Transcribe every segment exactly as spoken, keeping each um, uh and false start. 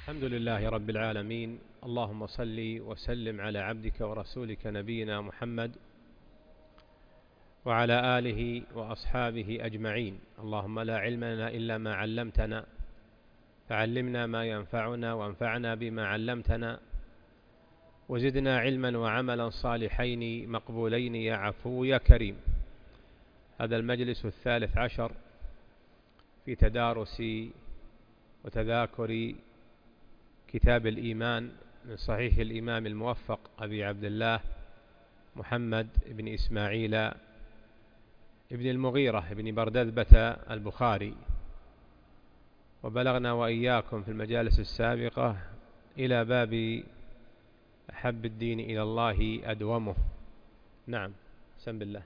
الحمد لله رب العالمين. اللهم صل وسلم على عبدك ورسولك نبينا محمد وعلى آله وأصحابه أجمعين. اللهم لا علم لنا إلا ما علمتنا، فعلمنا ما ينفعنا وانفعنا بما علمتنا، وزدنا علما وعملا صالحين مقبولين يا عفو يا كريم. هذا المجلس الثالث عشر في تدارس وتذاكر كتاب الإيمان من صحيح الإمام الموفق أبي عبد الله محمد بن إسماعيل ابن المغيرة بن بردذبة البخاري. وبلغنا وإياكم في المجالس السابقة إلى باب أحب الدين إلى الله أدومه. نعم، سم بالله.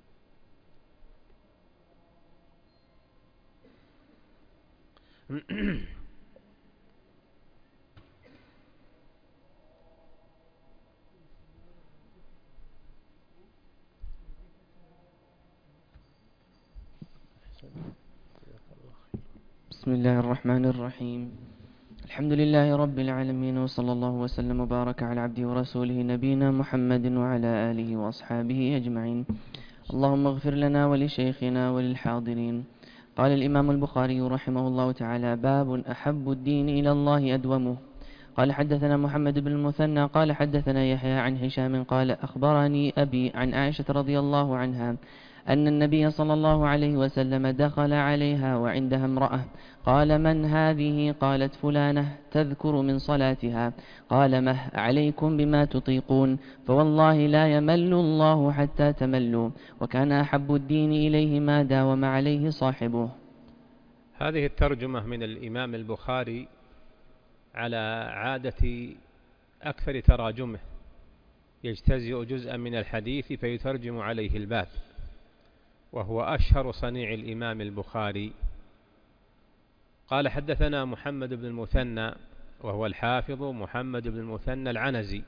بسم الله الرحمن الرحيم. الحمد لله رب العالمين، وصلى الله وسلم وبارك على عبده ورسوله نبينا محمد وعلى آله وأصحابه أجمعين. اللهم اغفر لنا ولشيخنا وللحاضرين. قال الإمام البخاري رحمه الله تعالى: باب أحب الدين إلى الله أدومه. قال حدثنا محمد بن المثنى قال حدثنا يحيى عن هشام قال أخبرني أبي عن عائشة رضي الله عنها أن النبي صلى الله عليه وسلم دخل عليها وعندها امرأة، قال: من هذه؟ قالت: فلانة تذكر من صلاتها. قال: مه عليكم بما تطيقون، فوالله لا يمل الله حتى تملوا، وكان أحب الدين إليه ما داوم عليه صاحبه. هذه الترجمة من الإمام البخاري على عادة أكثر تراجمه، يجتزئ جزءا من الحديث فيترجم عليه الباب، وهو أشهر صنيع الإمام البخاري. قال حدثنا محمد بن المثنى، وهو الحافظ محمد بن المثنى العنزي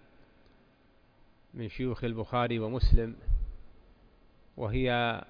من شيوخ البخاري ومسلم، وهي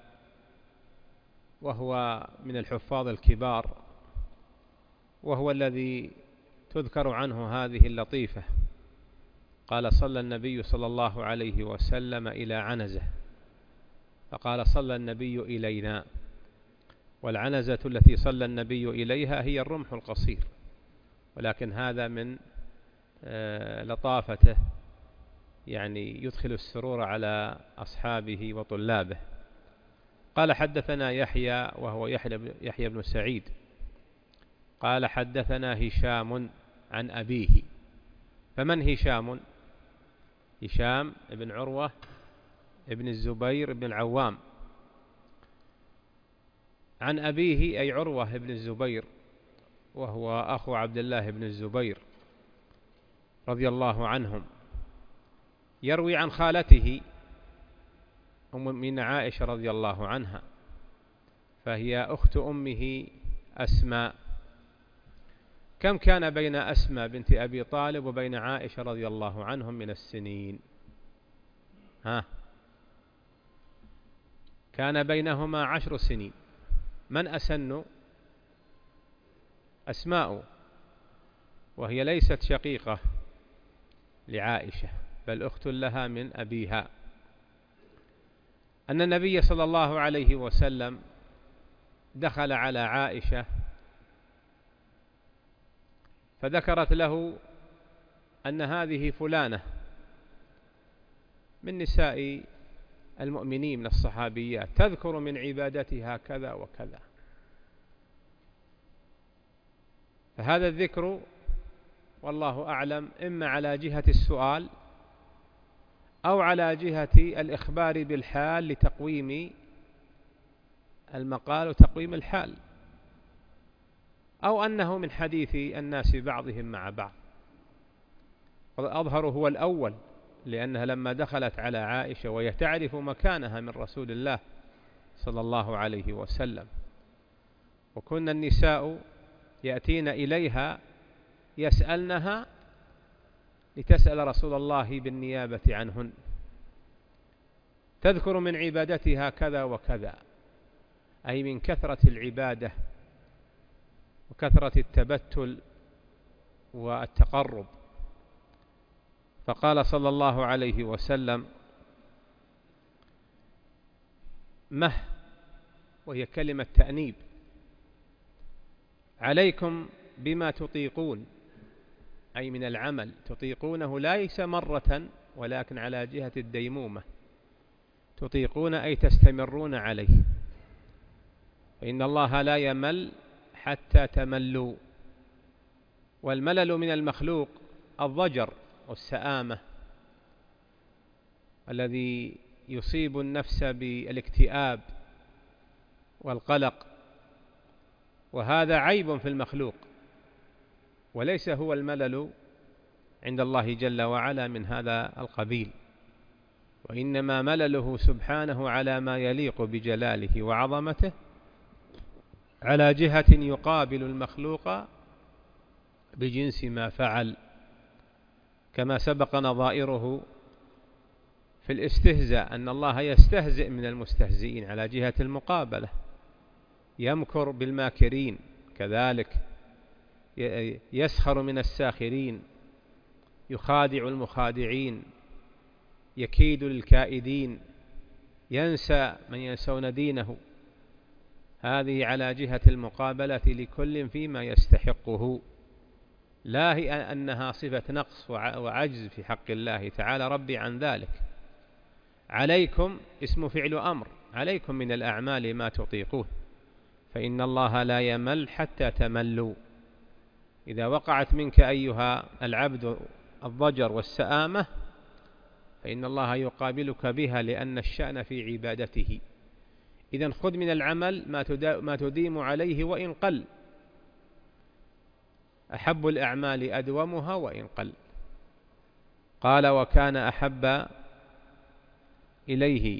وهو من الحفاظ الكبار، وهو الذي تذكر عنه هذه اللطيفة. قال: صلى النبي صلى الله عليه وسلم إلى عنزة، فقال: صلى النبي إلينا. والعنزة التي صلى النبي إليها هي الرمح القصير، ولكن هذا من لطافته، يعني يدخل السرور على أصحابه وطلابه. قال حدثنا يحيى، وهو يحيى بن سعيد قال حدثنا هشام عن أبيه. فمن هشام؟ هشام بن عروة ابن الزبير بن العوام، عن أبيه أي عروة بن الزبير، وهو أخو عبد الله بن الزبير رضي الله عنهم. يروي عن خالته أم من عائشة رضي الله عنها، فهي أخت أمه أسماء. كم كان بين أسماء بنت أبي طالب وبين عائشة رضي الله عنهم من السنين؟ ها، كان بينهما عشر سنين. من أسن؟ أسماء، وهي ليست شقيقة لعائشة، بل أخت لها من أبيها. أن النبي صلى الله عليه وسلم دخل على عائشة فذكرت له أن هذه فلانة من نساء المؤمنين من الصحابيات تذكر من عبادتها كذا وكذا. فهذا الذكر والله أعلم إما على جهة السؤال أو على جهة الإخبار بالحال لتقويم المقال وتقويم الحال، أو أنه من حديث الناس بعضهم مع بعض. والأظهر هو الأول، لأنها لما دخلت على عائشة وهي تعرف مكانها من رسول الله صلى الله عليه وسلم، وكن النساء يأتين إليها يسألنها لتسأل رسول الله بالنيابة عنهن، تذكر من عبادتها كذا وكذا، أي من كثرة العبادة وكثرة التبتل والتقرب. فقال صلى الله عليه وسلم: مه، وهي كلمة تأنيب، عليكم بما تطيقون، أي من العمل تطيقونه ليس مرة ولكن على جهة الديمومة، تطيقون أي تستمرون عليه، فإن الله لا يمل حتى تملوا. والملل من المخلوق الضجر والسآمة الذي يصيب النفس بالاكتئاب والقلق، وهذا عيب في المخلوق، وليس هو الملل عند الله جل وعلا من هذا القبيل، وإنما ملله سبحانه على ما يليق بجلاله وعظمته، على جهة يقابل المخلوق بجنس ما فعل، كما سبق نظائره في الاستهزاء أن الله يستهزئ من المستهزئين على جهة المقابلة، يمكر بالماكرين، كذلك يسخر من الساخرين، يخادع المخادعين، يكيد للكائدين، ينسى من ينسون دينه. هذه على جهة المقابلة لكل فيما يستحقه، لا هي أنها صفة نقص وعجز في حق الله تعالى ربي عن ذلك. عليكم اسم فعل أمر، عليكم من الأعمال ما تطيقون، فإن الله لا يمل حتى تملوا. إذا وقعت منك أيها العبد الضجر والسآمة فإن الله يقابلك بها، لأن الشأن في عبادته. إذن خذ من العمل ما تديم عليه وإن قل، أحب الأعمال أدومها وإن قل. قال: وكان أحب إليه،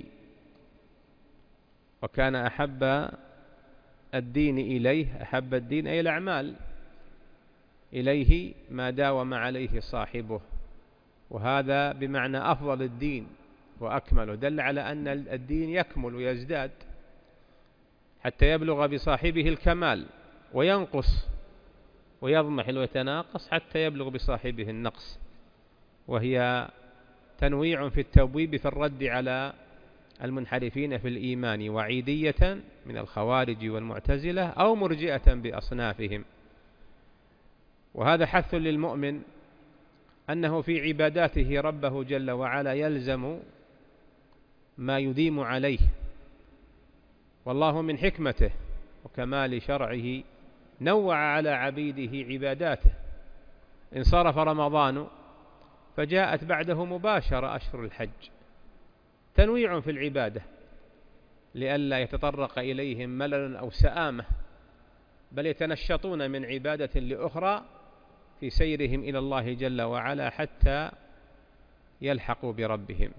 وكان أحب الدين إليه، أحب الدين أي الأعمال إليه ما داوم عليه صاحبه، وهذا بمعنى أفضل الدين وأكمله، دل على أن الدين يكمل ويزداد حتى يبلغ بصاحبه الكمال، وينقص ويضمحل ويتناقص حتى يبلغ بصاحبه النقص، وهي تنويع في التبويب في الرد على المنحرفين في الإيمان، وعيدية من الخوارج والمعتزلة أو مرجئة بأصنافهم. وهذا حث للمؤمن أنه في عباداته ربه جل وعلا يلزم ما يديم عليه، والله من حكمته وكمال شرعه نوع على عبيده عباداته. انصرف رمضان فجاءت بعده مباشرة أشهر الحج، تنويع في العبادة لئلا يتطرق إليهم ملل أو سآمة، بل يتنشطون من عبادة لأخرى في سيرهم إلى الله جل وعلا حتى يلحقوا بربهم.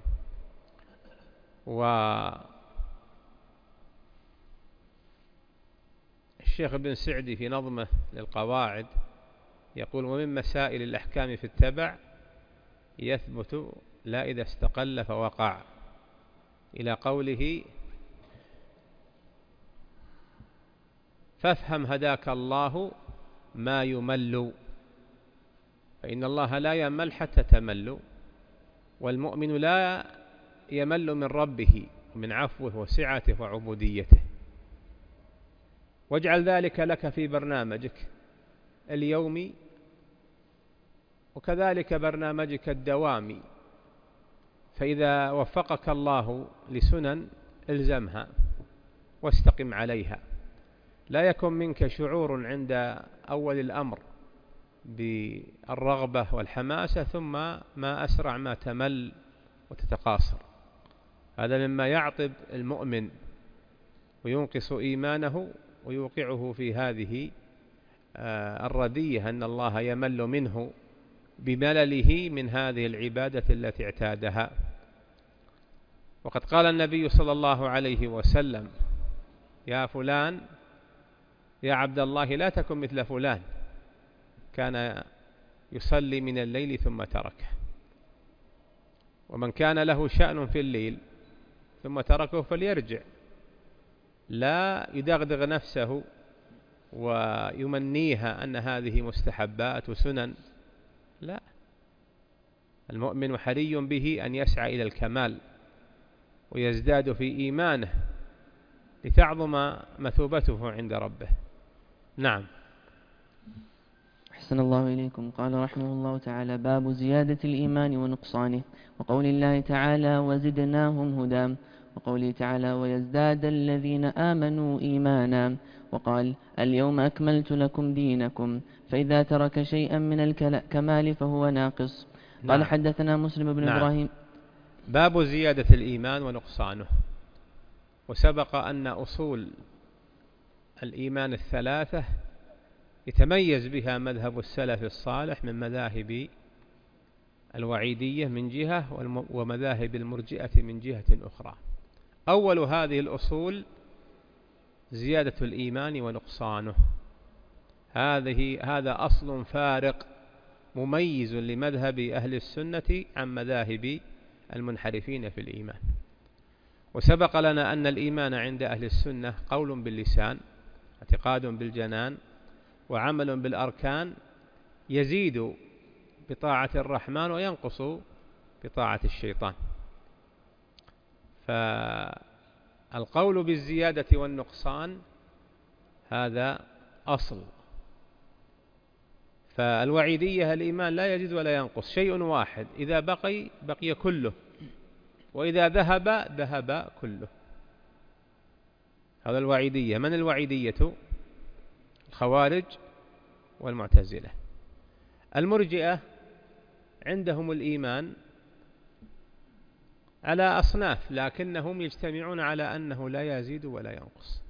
والشيخ ابن سعدي في نظمه للقواعد يقول: ومن مسائل الأحكام في التبع يثبت لا إذا استقل فوقع، إلى قوله: فافهم هداك الله ما يمل، فإن الله لا يمل حتى تمل، والمؤمن لا يمل من ربه ومن عفوه وسعته وعبوديته. واجعل ذلك لك في برنامجك اليومي، وكذلك برنامجك الدوامي، فإذا وفقك الله لسنن الزمها واستقم عليها، لا يكن منك شعور عند أول الأمر بالرغبة والحماسة ثم ما أسرع ما تمل وتتقاصر. هذا مما يعطب المؤمن وينقص إيمانه ويوقعه في هذه الردية، أن الله يمل منه بملله من هذه العبادة التي اعتادها. وقد قال النبي صلى الله عليه وسلم: يا فلان، يا عبد الله، لا تكن مثل فلان كان يصلي من الليل ثم تركه. ومن كان له شأن في الليل ثم تركه فليرجع، لا يدغدغ نفسه ويمنيها أن هذه مستحبات وسنن، لا، المؤمن حري به أن يسعى إلى الكمال ويزداد في إيمانه لتعظم مثوبته عند ربه. نعم. أحسن الله إليكم. قال رحمه الله تعالى: باب زيادة الإيمان ونقصانه، وقول الله تعالى: وزدناهم هدى، وقوله تعالى: ويزداد الذين آمنوا إيمانا، وقال: اليوم أكملت لكم دينكم، فإذا ترك شيئا من الكمال فهو ناقص. نعم. قال حدثنا مسلم بن نعم. إبراهيم. باب زيادة الإيمان ونقصانه. وسبق أن أصول الإيمان الثلاثة يتميز بها مذهب السلف الصالح من مذاهب الوعيدية من جهة ومذاهب المرجئة من جهة أخرى. أول هذه الأصول زيادة الإيمان ونقصانه، هذه هذا أصل فارق مميز لمذهب أهل السنة عن مذاهب المنحرفين في الإيمان. وسبق لنا أن الإيمان عند أهل السنة قول باللسان، اعتقاد بالجنان، وعمل بالأركان، يزيد بطاعة الرحمن وينقص بطاعة الشيطان. فالقول بالزيادة والنقصان هذا أصل. فالوعيدية الإيمان لا يزيد ولا ينقص، شيء واحد، إذا بقي بقي كله، وإذا ذهب ذهب كله. هذا الوعيدية. من الوعيدية؟ الخوارج والمعتزلة. المرجئة عندهم الإيمان على أصناف، لكنهم يجتمعون على أنه لا يزيد ولا ينقص،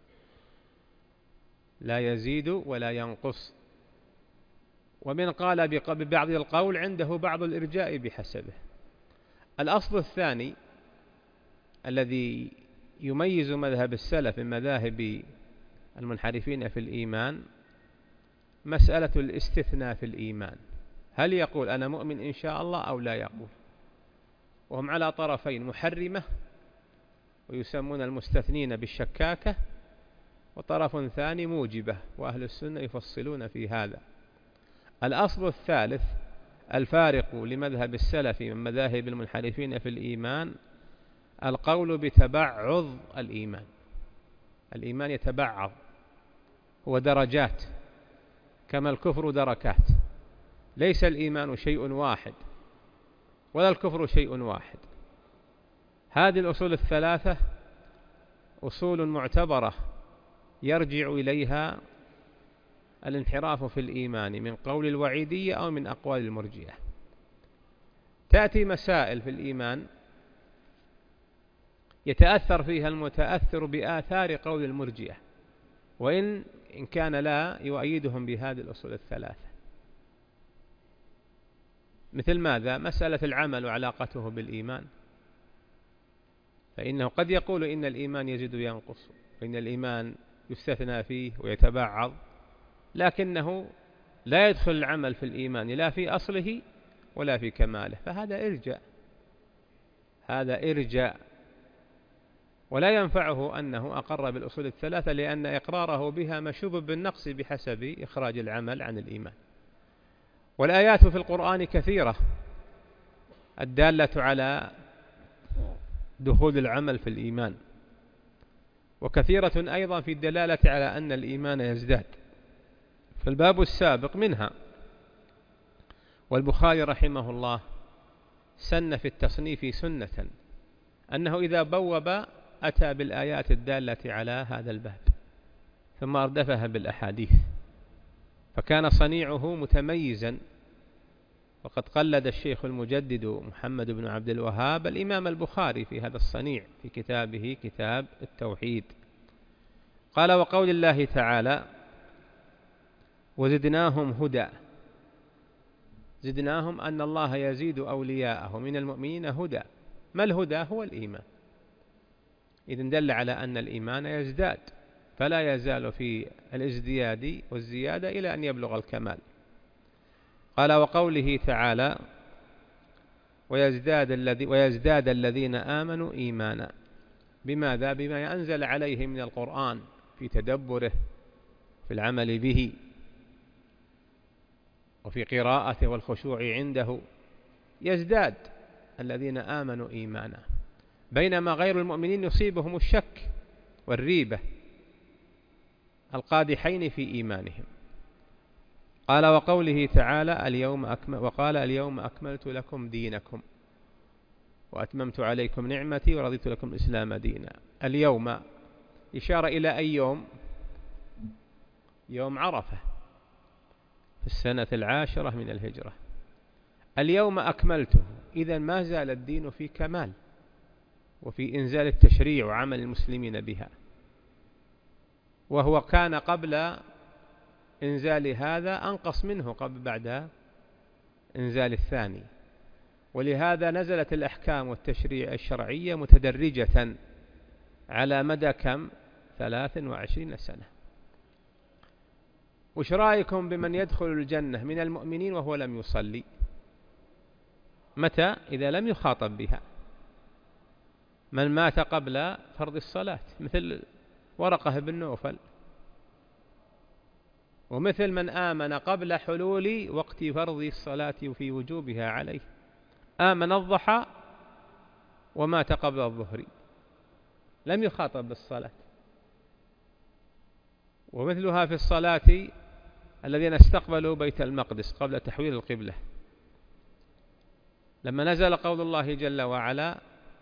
لا يزيد ولا ينقص. ومن قال ببعض القول عنده بعض الإرجاء بحسبه. الأصل الثاني الذي يميز مذهب السلف من مذاهب المنحرفين في الإيمان مسألة الاستثناء في الإيمان. هل يقول أنا مؤمن إن شاء الله أو لا يقول؟ وهم على طرفين، محرمة ويسمون المستثنين بالشكاكة، وطرف ثاني موجبة، وأهل السنة يفصلون في هذا. الأصل الثالث الفارق لمذهب السلف من مذاهب المنحرفين في الإيمان القول بتبعض الإيمان. الإيمان يتبعض، هو درجات كما الكفر دركات، ليس الإيمان شيء واحد ولا الكفر شيء واحد. هذه الأصول الثلاثة أصول معتبرة يرجع إليها الانحراف في الإيمان من قول الوعيدية أو من أقوال المرجئة. تأتي مسائل في الإيمان يتأثر فيها المتأثر بآثار قول المرجئة، وإن إن كان لا يؤيدهم بهذه الأصول الثلاثة. مثل ماذا؟ مسألة العمل وعلاقته بالإيمان، فإنه قد يقول إن الإيمان يزيد وينقص، وإن الإيمان يستثنى فيه ويتبعض، لكنه لا يدخل العمل في الإيمان لا في أصله ولا في كماله، فهذا إرجاء، هذا إرجاء، ولا ينفعه أنه أقر بالأصول الثلاثة، لأن إقراره بها مشوب بالنقص بحسب إخراج العمل عن الإيمان. والآيات في القرآن كثيرة الدالة على دخول العمل في الإيمان، وكثيرة أيضا في الدلالة على أن الإيمان يزداد. فالباب السابق منها. والبخاري رحمه الله سن في التصنيف سنة أنه إذا بوب أتى بالآيات الدالة على هذا الباب ثم أردفها بالأحاديث، فكان صنيعه متميزا. وقد قلد الشيخ المجدد محمد بن عبد الوهاب الإمام البخاري في هذا الصنيع في كتابه كتاب التوحيد. قال: وقول الله تعالى: وزدناهم هدى. زدناهم أن الله يزيد أولياءه من المؤمنين هدى. ما الهدى؟ هو الإيمان. إذن دل على أن الإيمان يزداد، فلا يزال في الازدياد والزيادة إلى أن يبلغ الكمال. قال: وقوله تعالى: ويزداد, الذي ويزداد الذين آمنوا إيمانا. بماذا؟ بما أنزل عليهم من القرآن في تدبره في العمل به وفي قراءته والخشوع عنده يزداد الذين آمنوا إيمانا، بينما غير المؤمنين يصيبهم الشك والريبة القادحين في إيمانهم. قال وقوله تعالى اليوم أكمل وقال اليوم أكملت لكم دينكم وأتممت عليكم نعمتي ورضيت لكم الإسلام دينا. اليوم إشارة إلى أي يوم؟ يوم عرفة في السنة العاشرة من الهجرة. اليوم أكملته، إذن ما زال الدين في كمال وفي إنزال التشريع وعمل المسلمين بها، وهو كان قبل إنزال هذا أنقص منه قبل بعد إنزال الثاني، ولهذا نزلت الأحكام والتشريع الشرعية متدرجة على مدى كم؟ ثلاث وعشرين سنة. وش رأيكم بمن يدخل الجنة من المؤمنين وهو لم يصلي؟ متى؟ إذا لم يخاطب بها. من مات قبل فرض الصلاة مثل ورقة بن نوفل، ومثل من آمن قبل حلول وقت فرض الصلاة في وجوبها عليه، آمن الضحى ومات قبل الظهر لم يخاطب بالصلاة. ومثلها في الصلاة الذين استقبلوا بيت المقدس قبل تحويل القبلة، لما نزل قول الله جل وعلا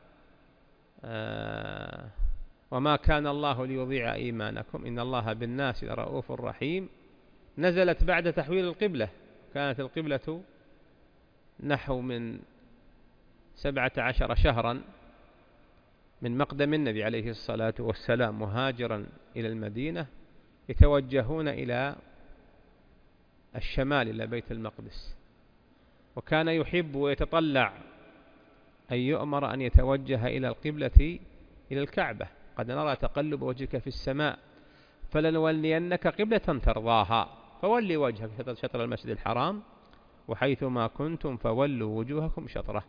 آه وما كان الله ليضيع إيمانكم إن الله بالناس لرؤوف رحيم، نزلت بعد تحويل القبلة. كانت القبلة نحو من سبعة عشر شهرا من مقدم النبي عليه الصلاة والسلام مهاجرا إلى المدينة، يتوجهون إلى الشمال إلى بيت المقدس، وكان يحب ويتطلع أن يؤمر أن يتوجه إلى القبلة إلى الكعبة. قد نرى تقلب وجهك في السماء فلنولينك قبلة ترضاها فولي وجهك شطر المسجد الحرام وحيثما كنتم فولوا وجوهكم شطره.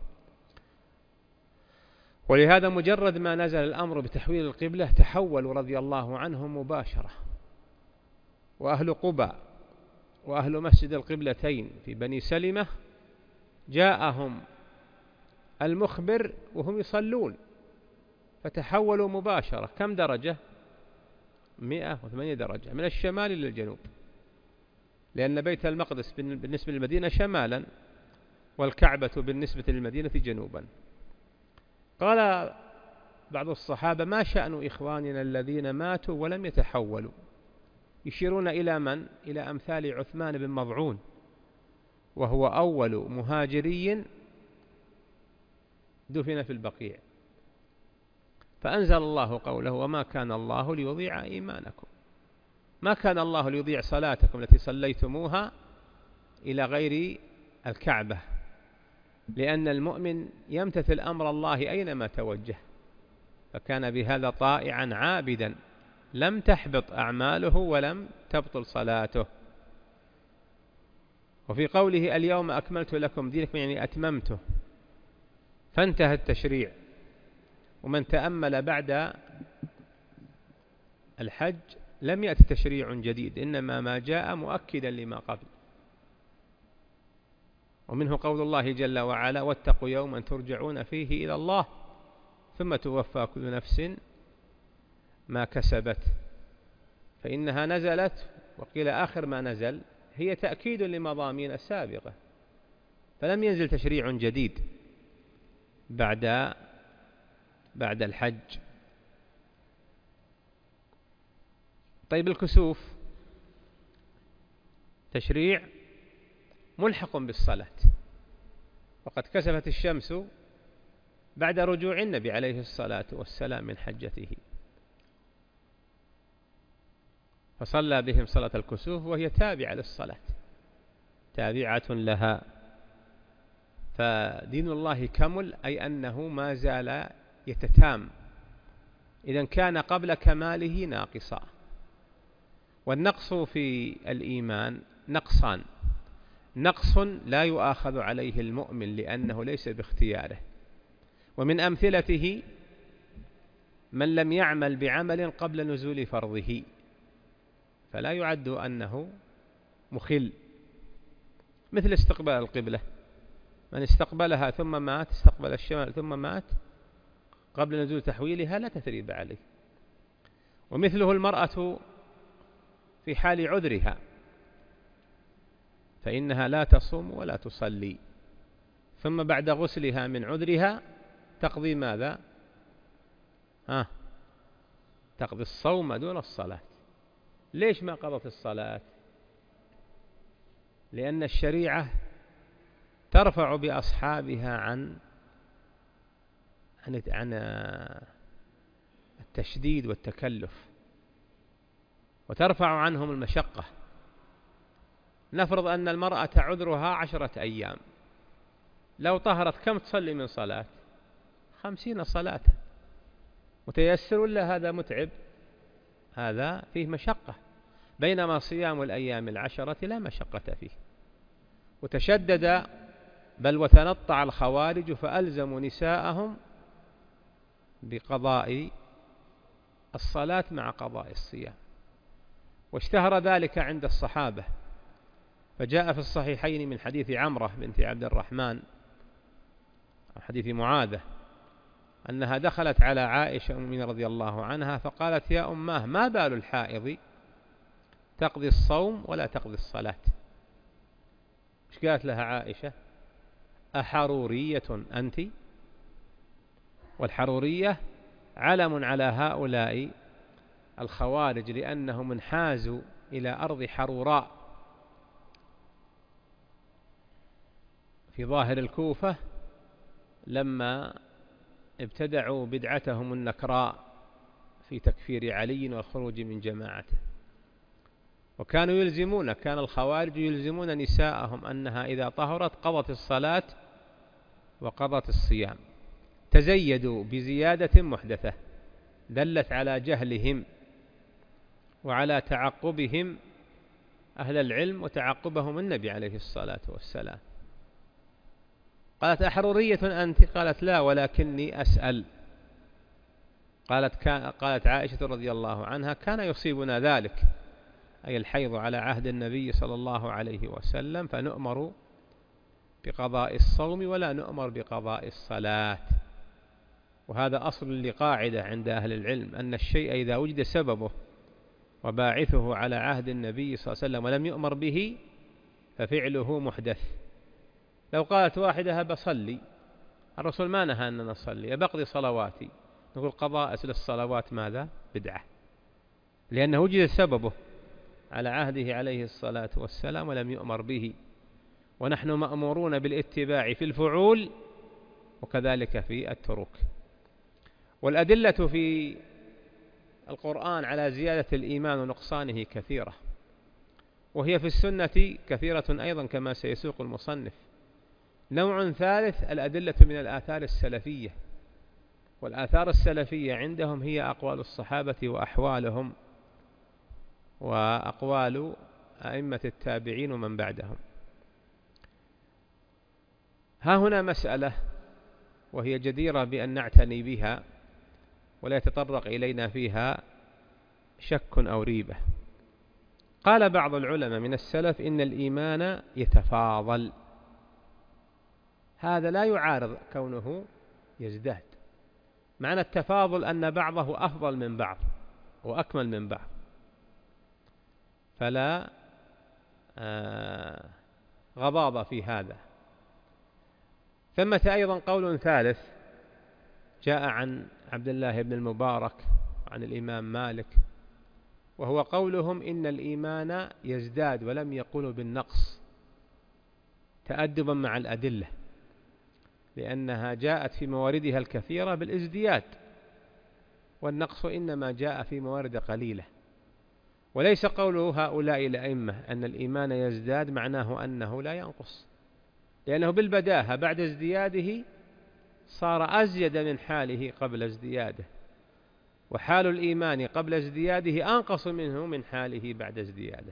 ولهذا مجرد ما نزل الأمر بتحويل القبلة تحولوا رضي الله عنهم مباشرة. وأهل قباء وأهل مسجد القبلتين في بني سلمة جاءهم المخبر وهم يصلون فتحولوا مباشرة. كم درجة؟ مئة وثمانية درجة من الشمال إلى الجنوب، لأن بيت المقدس بالنسبة للمدينة شمالا والكعبة بالنسبة للمدينة جنوبا. قال بعض الصحابة ما شأن إخواننا الذين ماتوا ولم يتحولوا؟ يشيرون إلى من؟ إلى أمثال عثمان بن مضعون، وهو أول مهاجري دفن في البقيع، فأنزل الله قوله وما كان الله ليضيع إيمانكم. ما كان الله ليضيع صلاتكم التي صليتموها إلى غير الكعبة، لأن المؤمن يمتثل أمر الله أينما توجه، فكان بهذا طائعا عابدا لم تحبط أعماله ولم تبطل صلاته. وفي قوله اليوم أكملت لكم دينكم يعني أتممته، فانتهى التشريع. ومن تأمل بعد الحج لم يأتي تشريع جديد، إنما ما جاء مؤكدا لما قبل. ومنه قول الله جل وعلا واتقوا يوما ترجعون فيه إلى الله ثم توفى كل نفس ما كسبت، فإنها نزلت وقيل آخر ما نزل هي تأكيد لمضامين السابقة، فلم ينزل تشريع جديد بعد بعد الحج. طيب الكسوف تشريع ملحق بالصلاة، وقد كسفت الشمس بعد رجوع النبي عليه الصلاة والسلام من حجته، فصلى بهم صلاة الكسوف وهي تابعة للصلاة تابعة لها. فدين الله كمل، أي أنه ما زال يتتام، إذن كان قبل كماله ناقصا. والنقص في الإيمان نقصان: نقص لا يؤاخذ عليه المؤمن لأنه ليس باختياره، ومن أمثلته من لم يعمل بعمل قبل نزول فرضه، فلا يعد أنه مخل، مثل استقبال القبلة، من استقبلها ثم مات، استقبل الشمال ثم مات قبل نزول تحويلها لا تثريب عليه. ومثله المرأة في حال عذرها، فإنها لا تصوم ولا تصلي، ثم بعد غسلها من عذرها تقضي ماذا؟ ها تقضي الصوم دون الصلاة. ليش ما قضت الصلاة؟ لأن الشريعة ترفع بأصحابها عن عن التشديد والتكلف، وترفع عنهم المشقة. نفرض أن المرأة عذرها عشرة أيام، لو طهرت كم تصلي من صلاة؟ خمسين صلاة. متيسر ولا هذا متعب؟ هذا فيه مشقة، بينما صيام الأيام العشرة لا مشقة فيه. وتشدد بل وتنطع الخوارج فألزموا نساءهم بقضاء الصلاة مع قضاء الصيام، واشتهر ذلك عند الصحابة، فجاء في الصحيحين من حديث عمرة بنت عبد الرحمن حديث معاذة أنها دخلت على عائشة أم المؤمنين رضي الله عنها فقالت: يا أماه، ما بال الحائض تقضي الصوم ولا تقضي الصلاة؟ ايش قالت لها عائشة؟ أحرورية أنت؟ والحرورية علم على هؤلاء الخوارج لأنهم انحازوا إلى أرض حروراء في ظاهر الكوفة لما ابتدعوا بدعتهم النكراء في تكفير علي والخروج من جماعته. وكانوا يلزمون كان الخوارج يلزمون نساءهم أنها إذا طهرت قضت الصلاة وقضت الصيام. تزيدوا بزيادة محدثة دلت على جهلهم وعلى تعقبهم أهل العلم وتعقبهم النبي عليه الصلاة والسلام. قالت: أحرورية أنت؟ قالت: لا، ولكني أسأل. قالت كان قالت عائشة رضي الله عنها: كان يصيبنا ذلك، أي الحيض، على عهد النبي صلى الله عليه وسلم، فنؤمر بقضاء الصوم ولا نؤمر بقضاء الصلاة. وهذا أصل لقاعدة عند أهل العلم، أن الشيء إذا وجد سببه وباعثه على عهد النبي صلى الله عليه وسلم ولم يؤمر به ففعله محدث. لو قالت واحدة: بصلي، الرسول ما نهى أن نصلي، بقضي صلواتي، نقول قضاء للصلوات ماذا؟ بدعة، لأنه وجد سببه على عهده عليه الصلاة والسلام ولم يؤمر به. ونحن مأمورون بالاتباع في الفعول وكذلك في الترك. والأدلة في القرآن على زيادة الإيمان ونقصانه كثيرة، وهي في السنة كثيرة أيضا كما سيسوق المصنف. نوع ثالث الأدلة من الآثار السلفية، والآثار السلفية عندهم هي أقوال الصحابة وأحوالهم وأقوال أئمة التابعين ومن بعدهم. ها هنا مسألة وهي جديرة بأن نعتني بها ولا يتطرق إلينا فيها شك أو ريبة. قال بعض العلماء من السلف إن الإيمان يتفاضل. هذا لا يعارض كونه يزداد. معنى التفاضل أن بعضه أفضل من بعض وأكمل من بعض، فلا آه غضاضة في هذا. ثمة أيضا قول ثالث جاء عن عبد الله بن المبارك عن الإمام مالك، وهو قولهم إن الإيمان يزداد، ولم يقولوا بالنقص تأدبا مع الأدلة، لأنها جاءت في مواردها الكثيرة بالازدياد، والنقص إنما جاء في موارد قليلة. وليس قوله هؤلاء الأئمة أن الإيمان يزداد معناه أنه لا ينقص، لأنه بالبداهة بعد ازدياده صار أزيد من حاله قبل ازدياده، وحال الإيمان قبل ازدياده أنقص منه من حاله بعد ازدياده.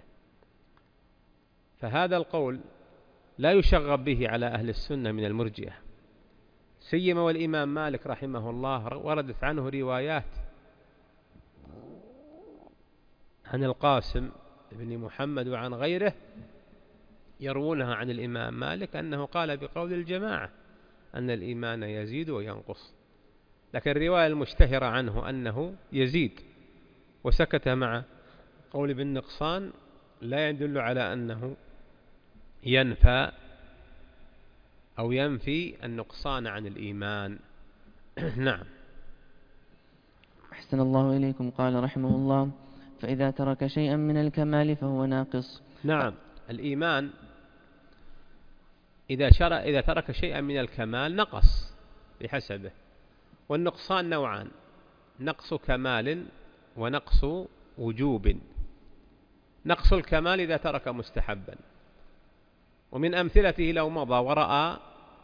فهذا القول لا يشغب به على أهل السنة من المرجئة، سيما والإمام مالك رحمه الله وردت عنه روايات عن القاسم بن محمد وعن غيره يروونها عن الإمام مالك أنه قال بقول الجماعة أن الإيمان يزيد وينقص، لكن الرواية المشتهرة عنه أنه يزيد وسكت مع قول بالنقصان لا يدل على أنه ينفى أو ينفي النقصان عن الإيمان. نعم. أحسن الله إليكم. قال رحمه الله: فإذا ترك شيئا من الكمال فهو ناقص. نعم، الإيمان إذا شرع إذا ترك شيئا من الكمال نقص بحسبه، والنقصان نوعان: نقص كمال ونقص وجوب. نقص الكمال إذا ترك مستحبا، ومن أمثلته لو مضى ورأى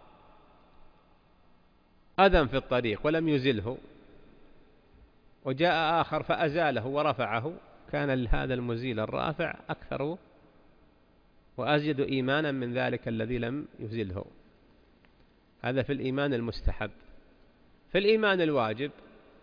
أذى في الطريق ولم يزله وجاء آخر فأزاله ورفعه، كان هذا المزيل الرافع أكثر وأزيد إيمانا من ذلك الذي لم يزله. هذا في الإيمان المستحب. في الإيمان الواجب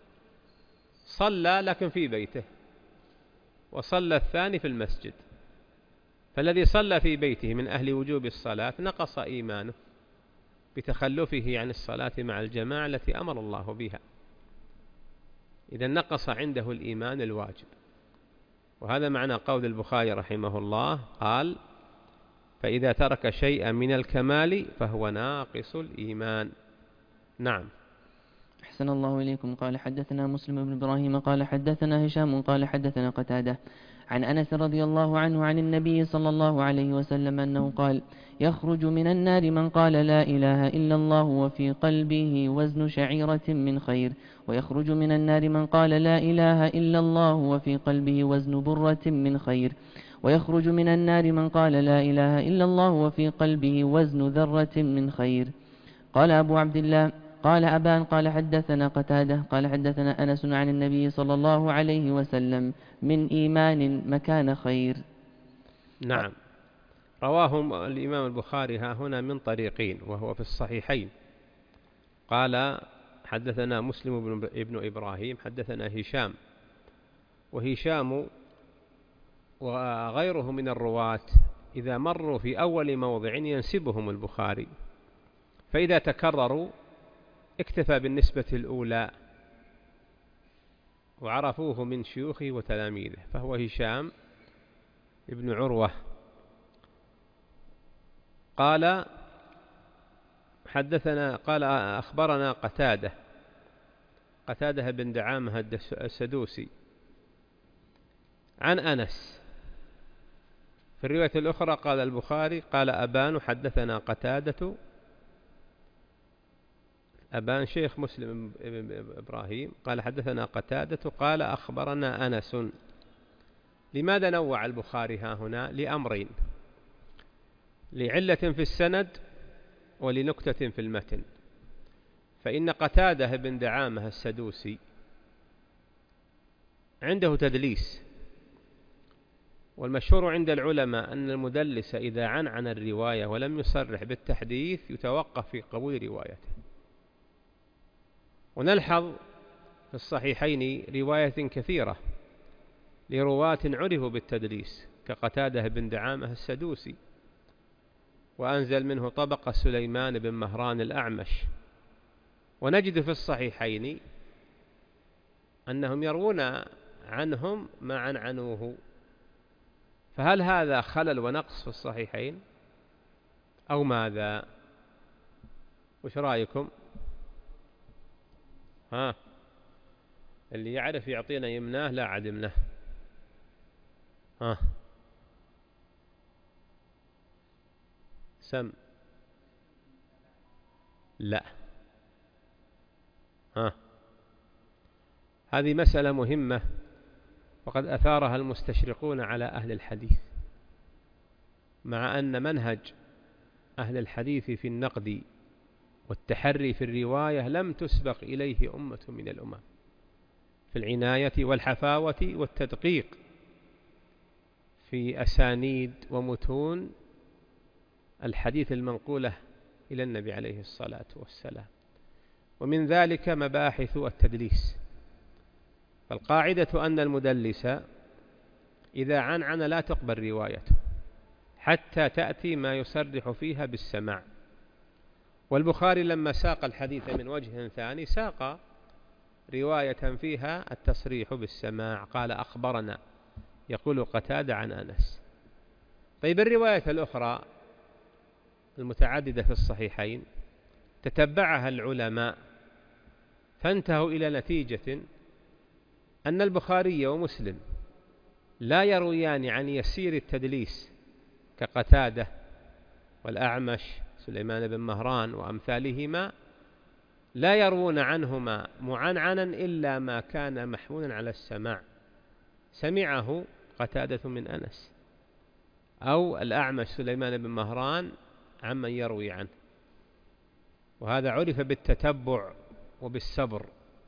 صلى لكن في بيته، وصلى الثاني في المسجد، فالذي صلى في بيته من أهل وجوب الصلاة نقص إيمانه بتخلفه عن الصلاة مع الجماعة التي أمر الله بها، إذا نقص عنده الإيمان الواجب. وهذا معنى قول البخاري رحمه الله قال: فإذا ترك شيئا من الكمال فهو ناقص الإيمان. نعم. أحسن الله إليكم. قال حدثنا مسلم بن إبراهيم قال حدثنا هشام قال حدثنا قتادة عن أنس رضي الله عنه عن النبي صلى الله عليه وسلم أنه قال: يخرج من النار من قال لا إله إلا الله وفي قلبه وزن شعيرة من خير، ويخرج من النار من قال لا إله إلا الله وفي قلبه وزن برة من خير، ويخرج من النار من قال لا إله إلا الله وفي قلبه وزن ذرة من خير. قال أبو عبد الله قال أبان قال حدثنا قتادة قال حدثنا أنس عن النبي صلى الله عليه وسلم: من إيمان مكان خير. نعم. رواه الإمام البخاري ها هنا من طريقين وهو في الصحيحين. قال حدثنا مسلم بن إبراهيم حدثنا هشام، وهشام وغيره من الرواة إذا مروا في أول موضع ينسبهم البخاري، فإذا تكرروا اكتفى بالنسبة الأولى وعرفوه من شيوخه وتلاميذه، فهو هشام ابن عروة. قال حدثنا قال أخبرنا قتادة قتادة بن دعامة السدوسي عن أنس. في الرواية الأخرى قال البخاري قال أبان حدثنا قتادة، أبان شيخ مسلم إبراهيم قال حدثنا قتادة قال أخبرنا أنس. لماذا نوع البخاري ها هنا؟ لأمرين: لعلة في السند ولنكتة في المتن. فإن قتادة بن دعامة السدوسي عنده تدليس، والمشهور عند العلماء أن المدلس إذا عن عن الرواية ولم يصرح بالتحديث يتوقف في قبول روايته. ونلحظ في الصحيحين رواية كثيرة لرواة عرفوا بالتدليس كقتادة بن دعامة السدوسي، وأنزل منه طبق سليمان بن مهران الأعمش. ونجد في الصحيحين أنهم يروون عنهم ما عنعنوه، فهل هذا خلل ونقص في الصحيحين أو ماذا؟ وش رأيكم؟ ها، اللي يعرف يعطينا يمناه لا عدمناه. ها، سم لا. ها، هذه مسألة مهمة وقد أثارها المستشرقون على أهل الحديث، مع أن منهج أهل الحديث في النقد والتحري في الرواية لم تسبق إليه أمة من الأمم في العناية والحفاوة والتدقيق في أسانيد ومتون الحديث المنقولة إلى النبي عليه الصلاة والسلام. ومن ذلك مباحث التدليس. فالقاعدة أن المدلس إذا عنعن لا تقبل روايته حتى تأتي ما يصرح فيها بالسماع. والبخاري لما ساق الحديث من وجه ثاني ساق رواية فيها التصريح بالسماع، قال أخبرنا يقول قتادة عن أنس. طيب الرواية الأخرى المتعددة في الصحيحين تتبعها العلماء فانتهوا إلى نتيجة أن البخاري ومسلم لا يرويان عن يسير التدليس كقتادة والأعمش سليمان بن مهران وأمثالهما، لا يروون عنهما معنعنا إلا ما كان محمولا على السماع، سمعه قتادة من أنس أو الأعمش سليمان بن مهران عمن يروي عنه. وهذا عرف بالتتبع وبالصبر،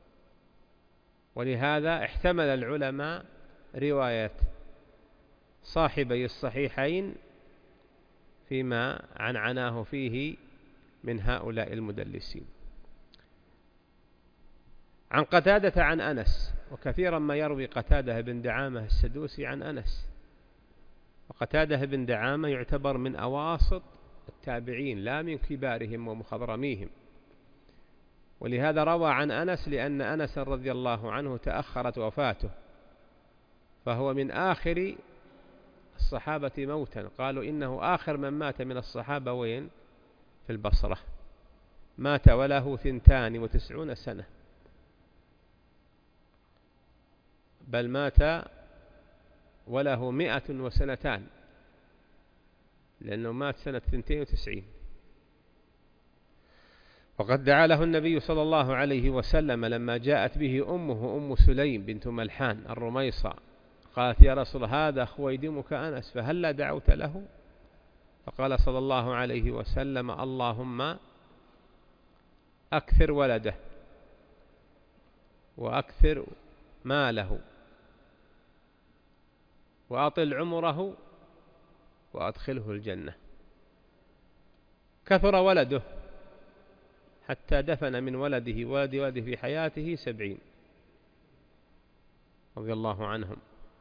ولهذا احتمل العلماء رواية صاحبي الصحيحين فيما عنعناه فيه من هؤلاء المدلسين. عن قتادة عن أنس، وكثيرا ما يروي قتادة بن دعامة السدوسي عن أنس، وقتادة بن دعامة يعتبر من أواسط التابعين لا من كبارهم ومخضرميهم، ولهذا روى عن أنس لأن أنس رضي الله عنه تأخرت وفاته، فهو من آخر الصحابة موتا. قالوا إنه آخر من مات من الصحابة وين؟ في البصرة، مات وله ثنتان وتسعون سنة، بل مات وله مئة وسنتان، لأنه مات سنة ثنتين وتسعين. وقد دعا له النبي صلى الله عليه وسلم لما جاءت به أمه أم سليم بنت ملحان الرميصة، قالت يا رسول هذا خويدمك أنس فهلا دعوت له؟ فقال صلى الله عليه وسلم اللهم أكثر ولده وأكثر ماله وأطل عمره وأدخله الجنة. كثر ولده حتى دفن من ولده ولد ولده في حياته سبعين رضي الله عنهم.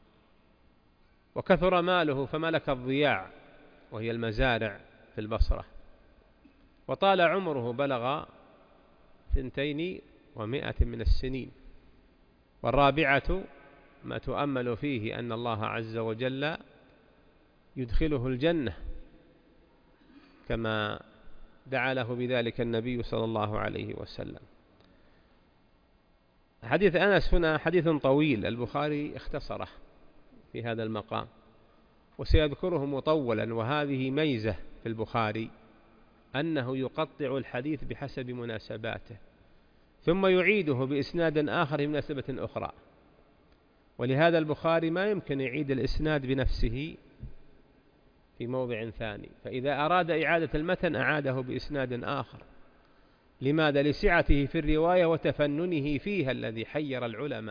وكثر ماله فملك الضياع وهي المزارع في البصرة. وطال عمره بلغ ثنتين ومائة من السنين. والرابعة ما تؤمل فيه أن الله عز وجل يدخله الجنة كما دعا له بذلك النبي صلى الله عليه وسلم. حديث أنس هنا حديث طويل، البخاري اختصره في هذا المقام وسيذكره مطولا، وهذه ميزة في البخاري أنه يقطع الحديث بحسب مناسباته ثم يعيده بإسناد آخر بمناسبة أخرى. ولهذا البخاري ما يمكن يعيد الإسناد بنفسه في موضع ثاني، فإذا أراد إعادة المتن أعاده بإسناد آخر. لماذا؟ لسعته في الرواية وتفننه فيها الذي حير العلماء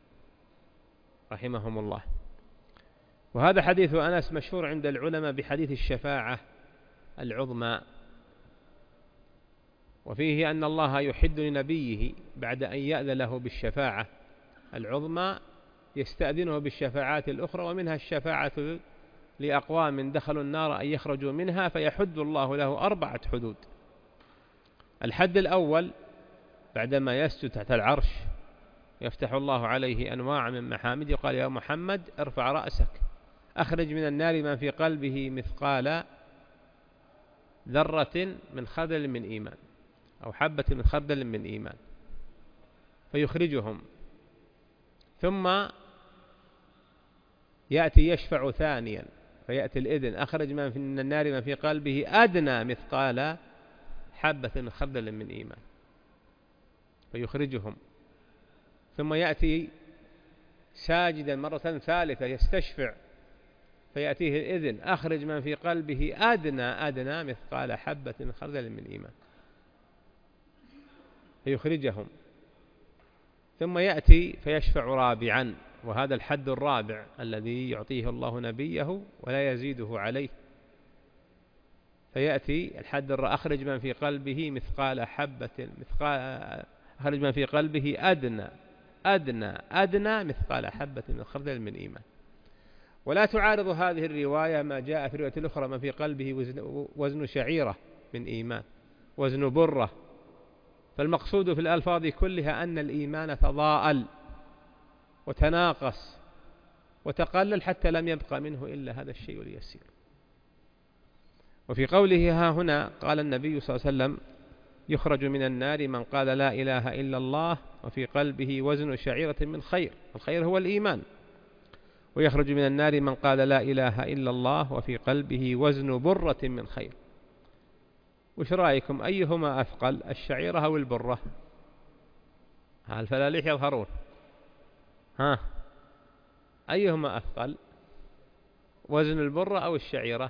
رحمهم الله. وهذا حديث أنس مشهور عند العلماء بحديث الشفاعة العظمى، وفيه أن الله يحد لنبيه بعد أن يأذن له بالشفاعة العظمى يستأذنه بالشفاعات الأخرى، ومنها الشفاعة لأقوام دخلوا النار أن يخرجوا منها، فيحد الله له أربعة حدود. الحد الأول بعدما يسجد تحت العرش يفتح الله عليه أنواع من محامد، يقال يا محمد ارفع رأسك أخرج من النار من في قلبه مثقال ذرة من خردل من إيمان أو حبة من خردل من إيمان، فيخرجهم. ثم يأتي يشفع ثانيا فيأتي الإذن أخرج من في النار من في قلبه أدنى مثقال حبة من خردل من إيمان، فيخرجهم. ثم يأتي ساجدا مرة ثالثة يستشفع فيأتيه الإذن أخرج من في قلبه أدنى أدنى مثقال حبة من خردل من إيمان، فيخرجهم. ثم يأتي فيشفع رابعا، وهذا الحد الرابع الذي يعطيه الله نبيه ولا يزيده عليه. فيأتي الحد أخرج من في قلبه مثقال حبة مثقال أخرج من في قلبه أدنى أدنى أدنى مثقال حبة من خردل من إيمان. ولا تعارض هذه الرواية ما جاء في الرواية الأخرى من في قلبه وزن, وزن شعيرة من إيمان، وزن برة. فالمقصود في الألفاظ كلها أن الإيمان تضاءل وتناقص وتقلل حتى لم يبقى منه إلا هذا الشيء اليسير. وفي قوله ها هنا قال النبي صلى الله عليه وسلم يخرج من النار من قال لا إله إلا الله وفي قلبه وزن شعيرة من خير، الخير هو الإيمان. ويخرج من النار من قال لا إله إلا الله وفي قلبه وزن برة من خير. وش رأيكم أيهما أثقل، الشعيرة أو البرة؟ ها الفلاليح يظهرون، ها أيهما أثقل، وزن البرة أو الشعيرة؟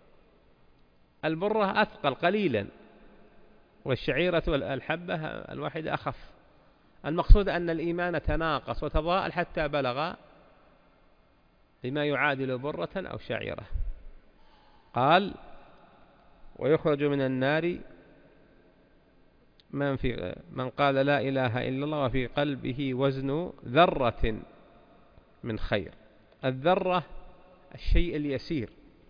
البرة أثقل قليلا، والشعيرة الحبة الواحدة أخف. المقصود أن الإيمان تناقص وتضاءل حتى بلغ لما يعادل برة أو شعيرة. قال ويخرج من النار من, في من قال لا إله إلا الله وفي قلبه وزن ذرة من خير. الذرة الشيء اليسير،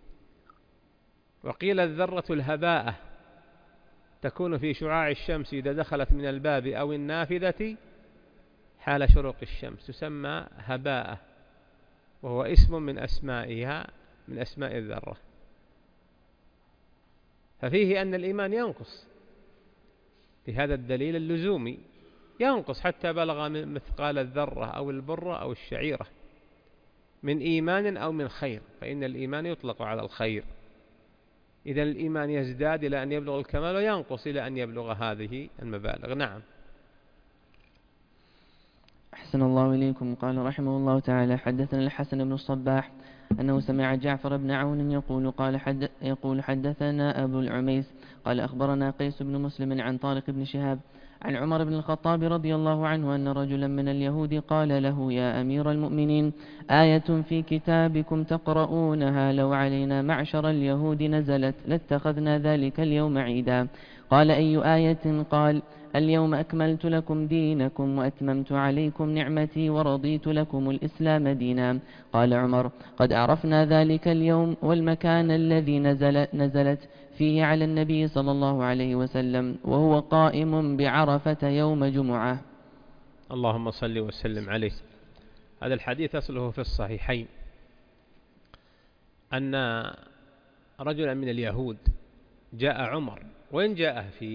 وقيل الذرة الهباءة، تكون في شعاع الشمس إذا دخلت من الباب أو النافذة حال شروق الشمس، تسمى هباءة، وهو اسم من أسمائها من أسماء الذرة. ففيه أن الإيمان ينقص بهذا الدليل اللزومي، ينقص حتى بلغ مثقال الذرة أو البرة أو الشعيرة من إيمان أو من خير، فإن الإيمان يطلق على الخير. إذن الإيمان يزداد إلى أن يبلغ الكمال وينقص إلى أن يبلغ هذه المبالغ. نعم. أحسن الله إليكم. قال رحمه الله تعالى حدثنا الحسن بن الصباح أنه سمع جعفر بن عون يقول قال حد يقول حدثنا أبو العميس قال أخبرنا قيس بن مسلم عن طارق بن شهاب عن عمر بن الخطاب رضي الله عنه أن رجلا من اليهود قال له يا أمير المؤمنين آية في كتابكم تقرؤونها لو علينا معشر اليهود نزلت لاتخذنا ذلك اليوم عيدا. قال أي آية؟ قال اليوم أكملت لكم دينكم وأتممت عليكم نعمتي ورضيت لكم الإسلام دينا. قال عمر قد عرفنا ذلك اليوم والمكان الذي نزل نزلت فيه على النبي صلى الله عليه وسلم وهو قائم بعرفة يوم جمعة. اللهم صل وسلم عليه. هذا الحديث أصله في الصحيحين أن رجلا من اليهود جاء عمر. وين جاءه فيه؟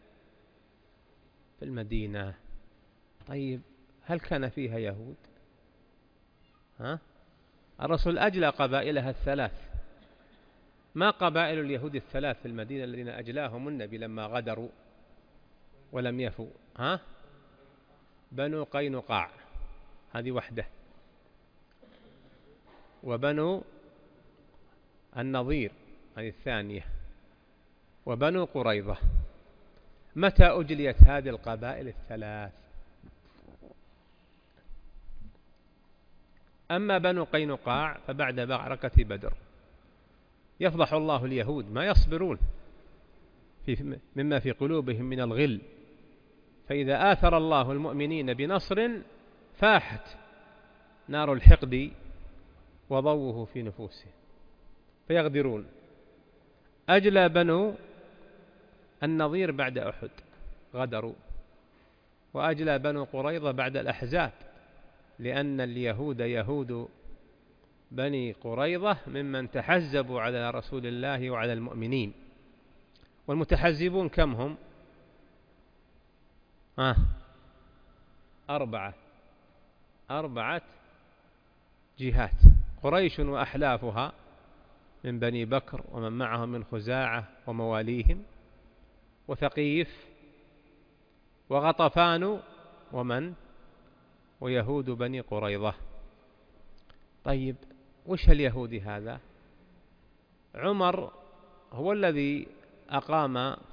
في المدينة. طيب هل كان فيها يهود؟ ها؟ الرسول أجلى قبائلها الثلاث، ما قبائل اليهود الثلاث في المدينة الذين أجلاهم النبي لما غدروا ولم يفوا؟ ها؟ بنو قينقاع هذه وحده، وبنو النضير هذه الثانية، وبنو قريظة. متى أجليت هذه القبائل الثلاث؟ أما بنو قينقاع فبعد معركة بدر. يفضح الله اليهود ما يصبرون في مما في قلوبهم من الغل، فإذا آثر الله المؤمنين بنصر فاحت نار الحقد وضوه في نفوسهم فيغدرون. أجلى بنو النضير بعد أحد غدروا، وأجلى بنو قريظة بعد الأحزاب، لأن اليهود يهود بني قريظة ممن تحزبوا على رسول الله وعلى المؤمنين. والمتحزبون كم هم؟ آه أربعة أربعة جهات: قريش وأحلافها من بني بكر ومن معهم من خزاعة ومواليهم، وثقيف وغطفان ومن ويهود بني قريظة. طيب وش اليهود هذا؟ عمر هو الذي أقام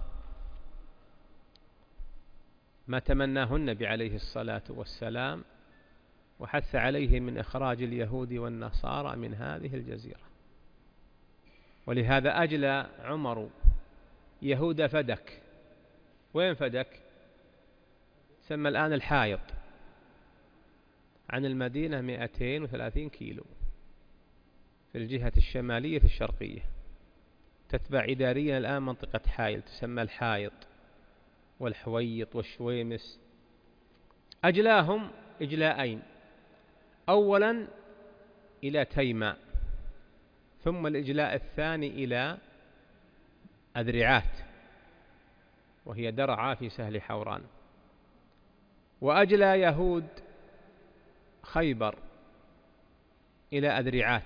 ما تمناه النبي عليه الصلاة والسلام وحث عليه من إخراج اليهود والنصارى من هذه الجزيرة، ولهذا أجلى عمر يهود فدك. وين فدك؟ سمى الآن الحائط، عن المدينة مئتين وثلاثين كيلو. في الجهة الشمالية الشرقية، تتبع إداريا الآن منطقة حائل تسمى الحائط والحويط والشويمس. أجلاهم إجلاءين، أولا إلى تيماء، ثم الإجلاء الثاني إلى أذرعات وهي درعا في سهل حوران. وأجلى يهود خيبر إلى أذرعات،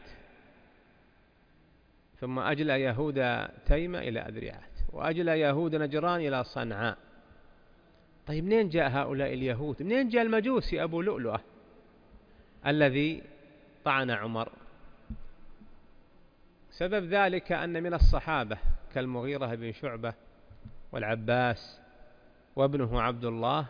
ثم أجلى يهود تيمة إلى أذرعات، وأجلى يهود نجران إلى صنعاء. طيب منين جاء هؤلاء اليهود؟ منين جاء المجوسي أبو لؤلؤة الذي طعن عمر؟ سبب ذلك أن من الصحابة كالمغيرة بن شعبة والعباس وابنه عبد الله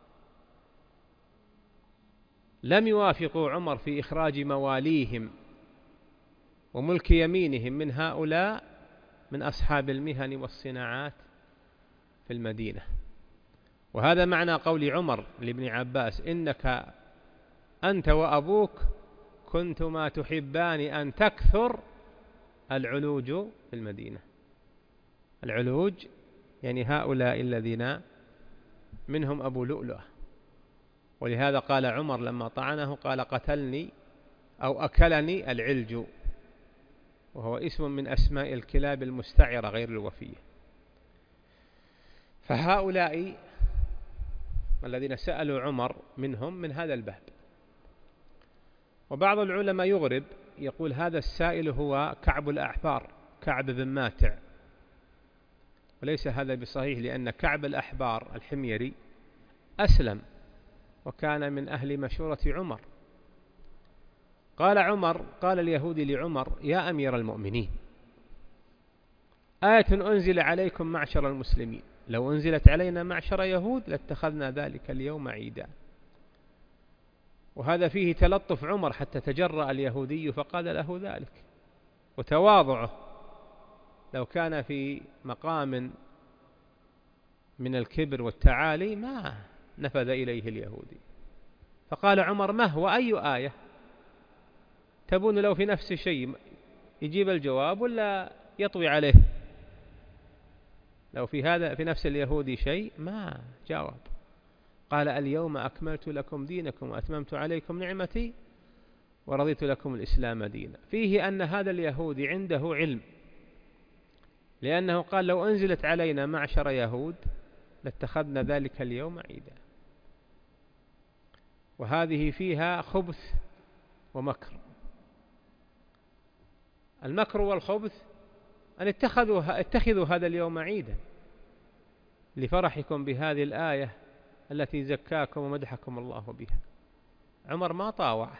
لم يوافقوا عمر في إخراج مواليهم وملك يمينهم من هؤلاء من أصحاب المهن والصناعات في المدينة. وهذا معنى قول عمر لابن عباس: إنك أنت وأبوك كنتما تحبان أن تكثر العلوج في المدينة. العلوج يعني هؤلاء الذين منهم أبو لؤلؤة. ولهذا قال عمر لما طعنه قال: قتلني أو أكلني العلج، وهو اسم من أسماء الكلاب المستعرة غير الوفية. فهؤلاء الذين سألوا عمر منهم من هذا الباب. وبعض العلماء يغرب يقول هذا السائل هو كعب الأحبار، كعب بن ماتع، وليس هذا بصحيح، لأن كعب الأحبار الحميري أسلم وكان من أهل مشورة عمر. قال عمر قال اليهودي لعمر: يا أمير المؤمنين، آية أنزل عليكم معشر المسلمين، لو أنزلت علينا معشر يهود لاتخذنا ذلك اليوم عيدا. وهذا فيه تلطف عمر حتى تجرأ اليهودي فقال له ذلك، وتواضعه. لو كان في مقام من الكبر والتعالي ما نفذ إليه اليهودي. فقال عمر: ما هو أي آية؟ تبون لو في نفس الشيء يجيب الجواب ولا يطوي عليه؟ لو في هذا في نفس اليهودي شيء ما جاوب. قال: اليوم أكملت لكم دينكم وأتممت عليكم نعمتي ورضيت لكم الإسلام دينا. فيه أن هذا اليهودي عنده علم، لأنه قال: لو أنزلت علينا معشر يهود لاتخذنا ذلك اليوم عيدا. وهذه فيها خبث ومكر. المكر والخبث أن اتخذوا, اتخذوا هذا اليوم عيدا لفرحكم بهذه الآية التي زكاكم ومدحكم الله بها. عمر ما طاوع،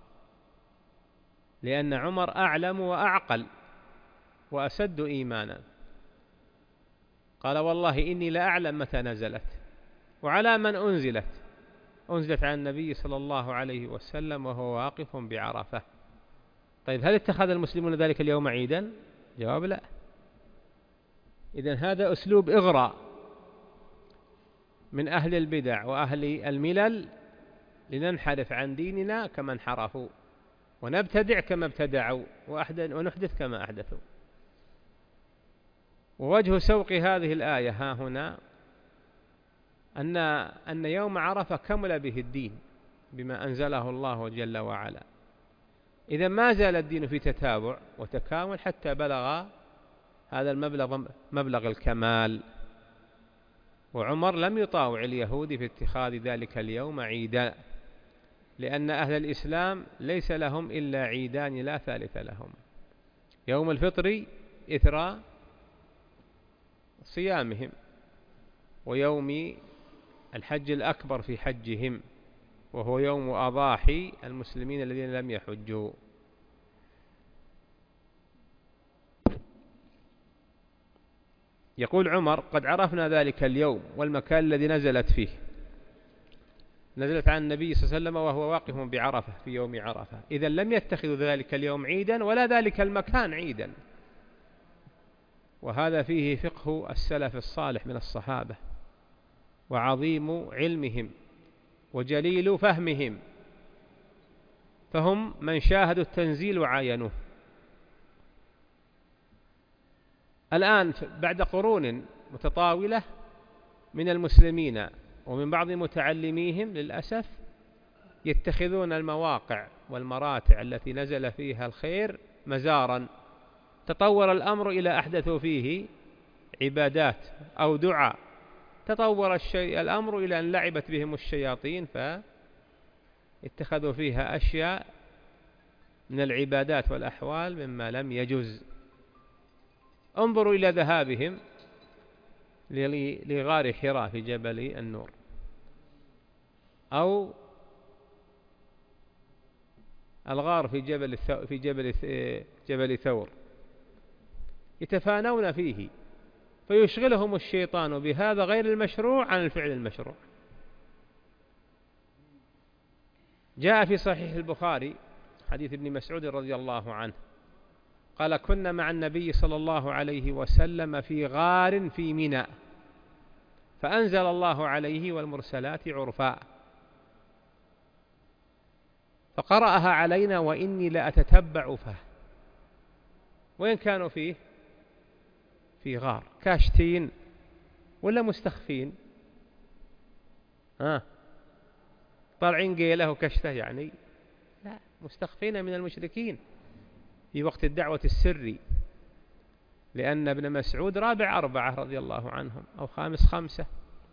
لأن عمر أعلم وأعقل وأسد إيمانا. قال: والله إني لا أعلم متى نزلت وعلى من أنزلت. أنزلت على النبي صلى الله عليه وسلم وهو واقف بعرفة. طيب هل اتخذ المسلمون ذلك اليوم عيدا؟ جواب: لا. إذن هذا أسلوب إغراء من أهل البدع وأهل الملل لننحرف عن ديننا كما انحرفوا، ونبتدع كما ابتدعوا، ونحدث كما أحدثوا. ووجه سوق هذه الآية ها هنا أن أن يوم عرفة كمل به الدين بما أنزله الله جل وعلا. إذا ما زال الدين في تتابع وتكامل حتى بلغ هذا المبلغ مبلغ الكمال. وعمر لم يطاوع اليهود في اتخاذ ذلك اليوم عيدا، لأن أهل الإسلام ليس لهم إلا عيدان لا ثالث لهم: يوم الفطر إثر صيامهم، ويوم الحج الأكبر في حجهم، وهو يوم أضاحي المسلمين الذين لم يحجوا. يقول عمر: قد عرفنا ذلك اليوم والمكان الذي نزلت فيه. نزلت عن النبي صلى الله عليه وسلم وهو واقف بعرفة في يوم عرفة. إذن لم يتخذوا ذلك اليوم عيدا ولا ذلك المكان عيدا. وهذا فيه فقه السلف الصالح من الصحابة، وعظيم علمهم وجليل فهمهم، فهم من شاهدوا التنزيل وعاينوه، الآن بعد قرون متطاولة من المسلمين ومن بعض متعلميهم للأسف يتخذون المواقع والمراتع التي نزل فيها الخير مزارا. تطور الأمر إلى أحدثوا فيه عبادات أو دعاء، تطور الشيء الأمر إلى أن لعبت بهم الشياطين فاتخذوا فيها أشياء من العبادات والأحوال مما لم يجز. انظروا إلى ذهابهم لغار حراء في جبل النور، أو الغار في جبل في جبل جبل ثور، يتفانون فيه فيشغلهم الشيطان بهذا غير المشروع عن الفعل المشروع. جاء في صحيح البخاري حديث ابن مسعود رضي الله عنه قال: كنا مع النبي صلى الله عليه وسلم في غار في منى، فأنزل الله عليه والمرسلات عرفا، فقرأها علينا وإني لأتتبع فه. وين كانوا فيه؟ في غار، كاشتين ولا مستخفين؟ ها، طالعين قيله وكشته يعني؟ لا، مستخفين من المشركين في وقت الدعوة السري، لأن ابن مسعود رابع أربعة رضي الله عنهم أو خامس خمسة،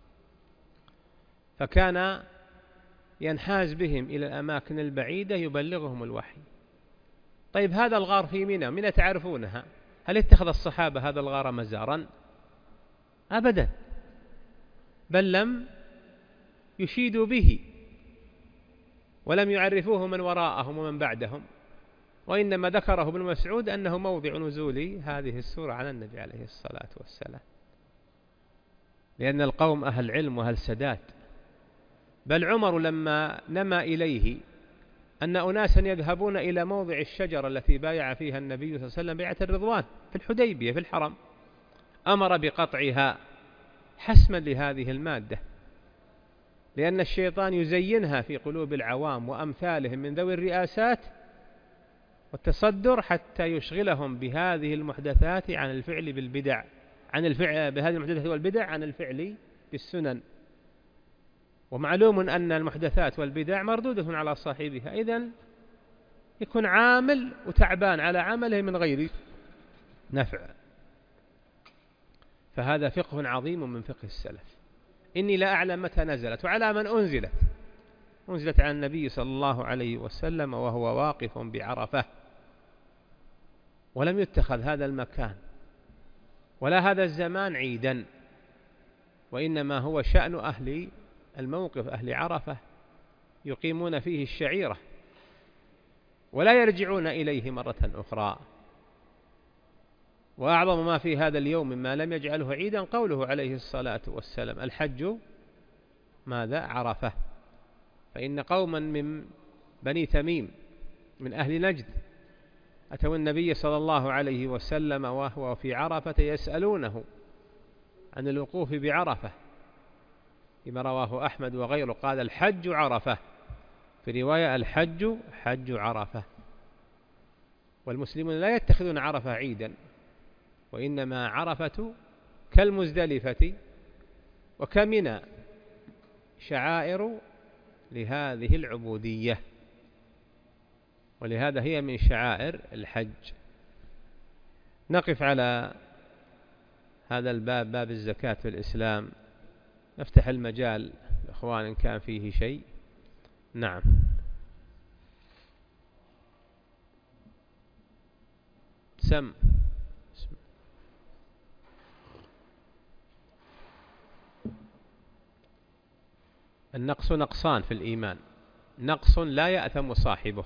فكان ينحاز بهم إلى الأماكن البعيدة يبلغهم الوحي. طيب هذا الغار في منى، منى تعرفونها، هل اتخذ الصحابة هذا الغار مزارا؟ أبدا، بل لم يشيدوا به ولم يعرفوه من وراءهم ومن بعدهم، وإنما ذكره ابن مسعود أنه موضع نزول هذه السورة على النبي عليه الصلاة والسلام، لأن القوم أهل علم وأهل سداد. بل عمر لما نمى إليه أن أناسا يذهبون إلى موضع الشجرة التي بايع فيها النبي صلى الله عليه وسلم بيعة الرضوان في الحديبية في الحرم، أمر بقطعها حسما لهذه المادة، لأن الشيطان يزينها في قلوب العوام وأمثالهم من ذوي الرئاسات والتصدر حتى يشغلهم بهذه المحدثات عن الفعل بالبدع، عن الفعل بهذه المحدثات والبدع عن الفعل بالسنن. ومعلوم أن المحدثات والبدع مردودة على صاحبها، إذن يكون عامل وتعبان على عمله من غير نفع. فهذا فقه عظيم من فقه السلف. إني لا أعلم متى نزلت وعلى من أنزلت. أنزلت عن النبي صلى الله عليه وسلم وهو واقف بعرفة، ولم يتخذ هذا المكان ولا هذا الزمان عيدا، وإنما هو شأن أهل الموقف، أهل عرفة، يقيمون فيه الشعيرة ولا يرجعون إليه مرة أخرى. وأعظم ما في هذا اليوم مما لم يجعله عيدا قوله عليه الصلاة والسلام: الحج ماذا؟ عرفة. فإن قوما من بني تميم من أهل نجد أتوا النبي صلى الله عليه وسلم وهو في عرفة يسألونه عن الوقوف بعرفة، لما رواه أحمد وغيره قال: الحج عرفة، في رواية الحج حج عرفة. والمسلمون لا يتخذون عرفة عيدا، وإنما عرفة كالمزدلفة وكمنى شعائر لهذه العبودية، ولهذا هي من شعائر الحج. نقف على هذا الباب، باب الزكاة في الإسلام، نفتح المجال لإخوان إن كان فيه شيء. نعم. سم النقص نقصان في الإيمان: نقص لا يأثم صاحبه،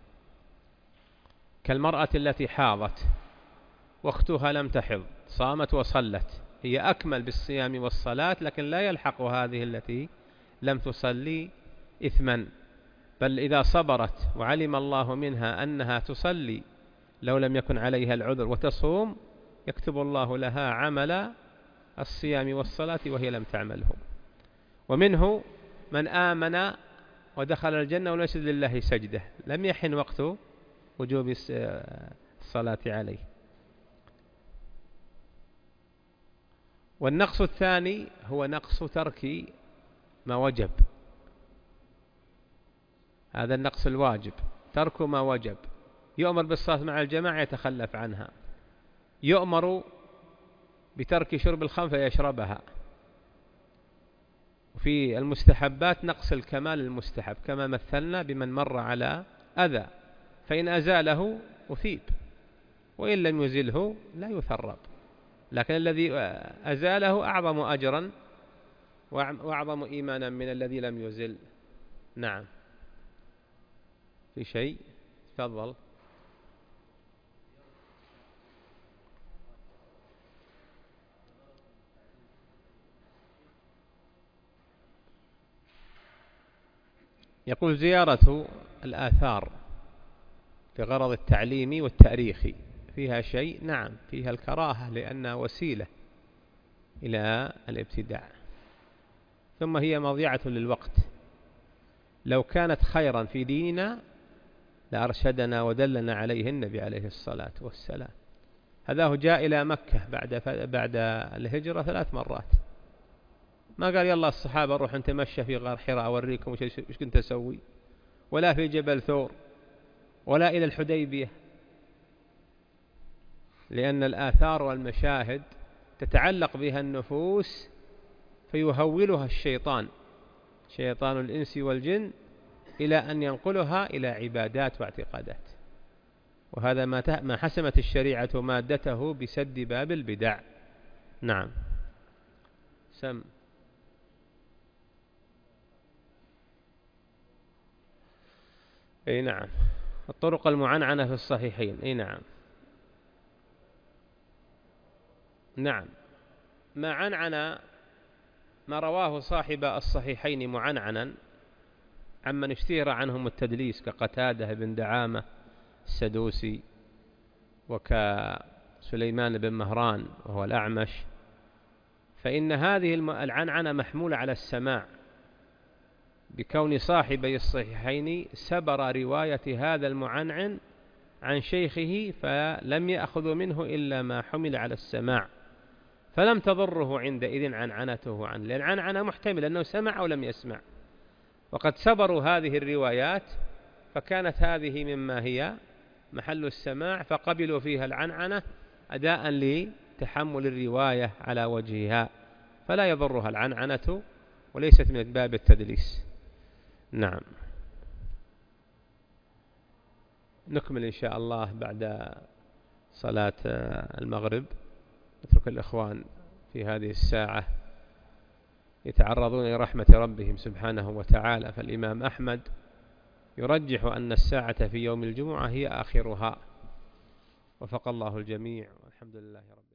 كالمرأة التي حاضت واختها لم تحض صامت وصلت، هي أكمل بالصيام والصلاة، لكن لا يلحق هذه التي لم تصلي إثما، بل إذا صبرت وعلم الله منها أنها تصلي لو لم يكن عليها العذر وتصوم، يكتب الله لها عمل الصيام والصلاة وهي لم تعمله. ومنه من آمن ودخل الجنة ولم يسجد لله سجدة، لم يحن وقت وجوب الصلاة عليه. والنقص الثاني هو نقص ترك ما وجب، هذا النقص الواجب، ترك ما وجب. يؤمر بالصلاة مع الجماعة يتخلف عنها، يؤمر بترك شرب الخمر فيشربها. وفي المستحبات نقص الكمال المستحب، كما مثلنا بمن مر على أذى، فإن أزاله أثيب، وإن لم يزله لا يثرب، لكن الذي أزاله أعظم أجرا وأعظم إيمانا من الذي لم يزل. نعم. في شيء؟ تفضل. يقول زيارة الآثار بغرض التعليم والتأريخ فيها شيء؟ نعم، فيها الكراهة لأنها وسيلة إلى الابتداع، ثم هي مضيعة للوقت. لو كانت خيرا في ديننا لأرشدنا ودلنا عليه النبي عليه الصلاة والسلام. هذا جاء إلى مكة بعد بعد الهجرة ثلاث مرات، ما قال يلا الصحابة روح نتمشى في غار حراء أوريكم وش كنت أسوي، ولا في جبل ثور، ولا إلى الحديبية، لأن الآثار والمشاهد تتعلق بها النفوس فيهولها الشيطان، شيطان الإنس والجن، إلى أن ينقلها إلى عبادات واعتقادات، وهذا ما حسمت الشريعة مادته بسد باب البدع. نعم. سم. أي نعم. الطرق المعنعنة في الصحيحين. أي نعم. نعم. ما عنعن ما رواه صاحب الصحيحين معنعنا عمن اشتهر عنهم التدليس كقتادة بن دعامة السدوسي وكسليمان بن مهران وهو الأعمش، فإن هذه العنعنة محمولة على السماع، بكون صاحبي الصحيحين سبر رواية هذا المعنعن عن شيخه فلم يأخذ منه إلا ما حمل على السماع، فلم تضره عندئذ عنعنته عنه، لأن عنعنة محتمل أنه سمع أو لم يسمع، وقد سبروا هذه الروايات فكانت هذه مما هي محل السماع، فقبلوا فيها العنعنة أداء لتحمل الرواية على وجهها، فلا يضرها العنعنة وليست من باب التدليس. نعم. نكمل إن شاء الله بعد صلاة المغرب، نترك الإخوان في هذه الساعة يتعرضون إلى رحمة ربهم سبحانه وتعالى. فالإمام أحمد يرجح أن الساعة في يوم الجمعة هي آخرها، وفق الله الجميع، والحمد لله رب